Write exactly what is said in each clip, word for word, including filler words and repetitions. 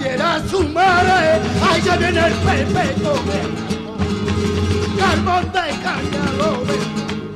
viera su madre, ahí ya viene el Pepe con el carbón de cañalones.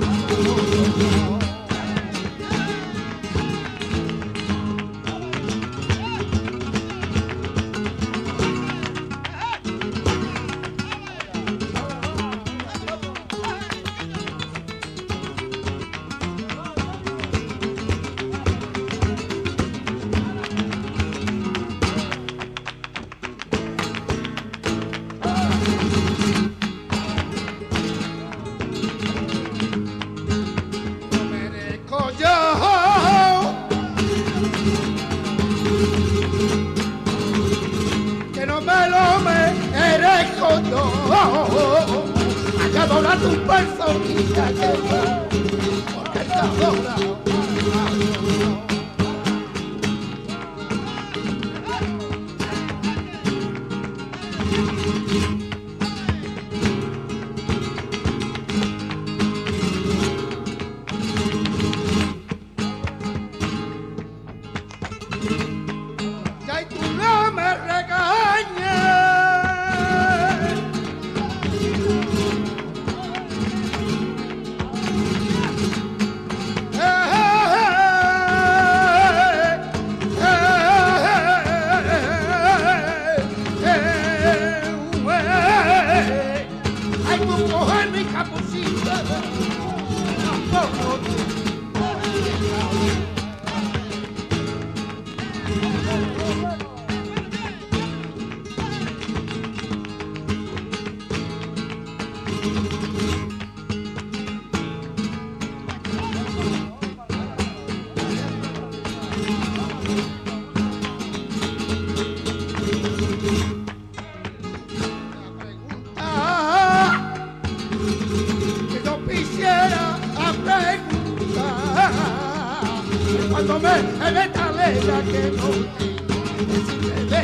Allá dobla tu personilla que porque está doblado. Ya y tú no me regañes. Cuando me en esta letra que no decirle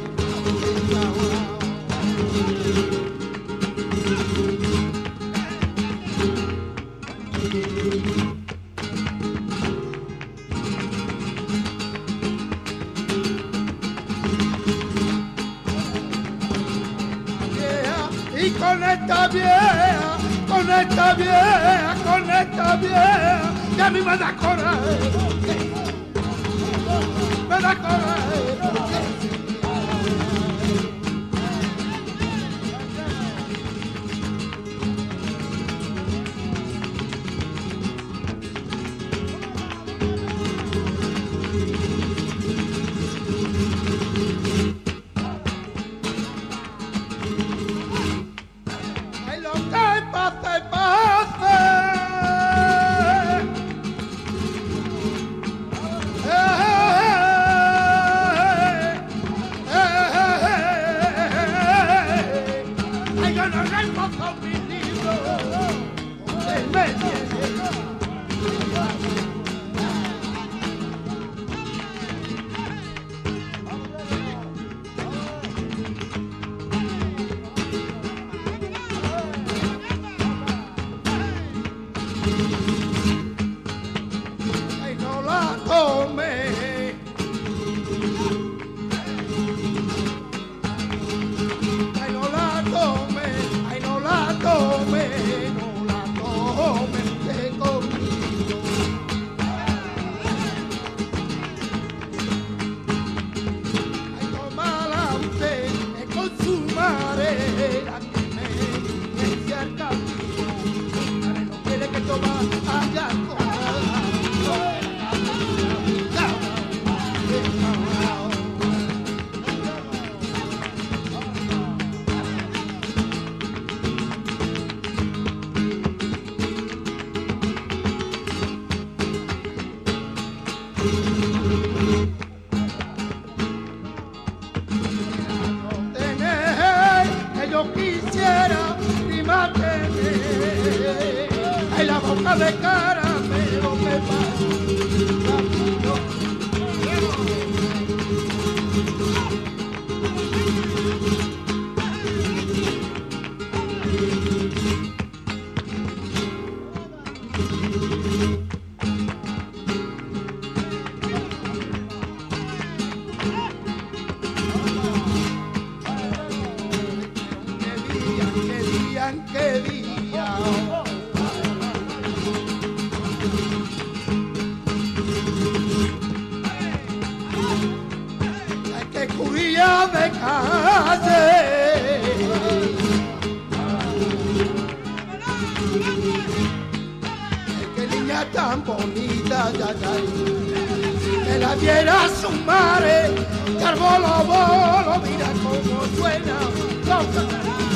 y con esta vieja, con esta vieja, con esta vieja, ya me va a dar coraje, me da coraje. Ay, no la tome. Ay, no la tome. Ay, no la tome. No la tome usted conmigo. Ay, tómala usted con su manera que me me acerca. Ay, no quiere que toma allá con. Que yo quisiera primarte en la boca de caramelo me pasa. niña tan bonita, ya, ya. Me la diera su madre, que al bolo, bolo, mira cómo suena.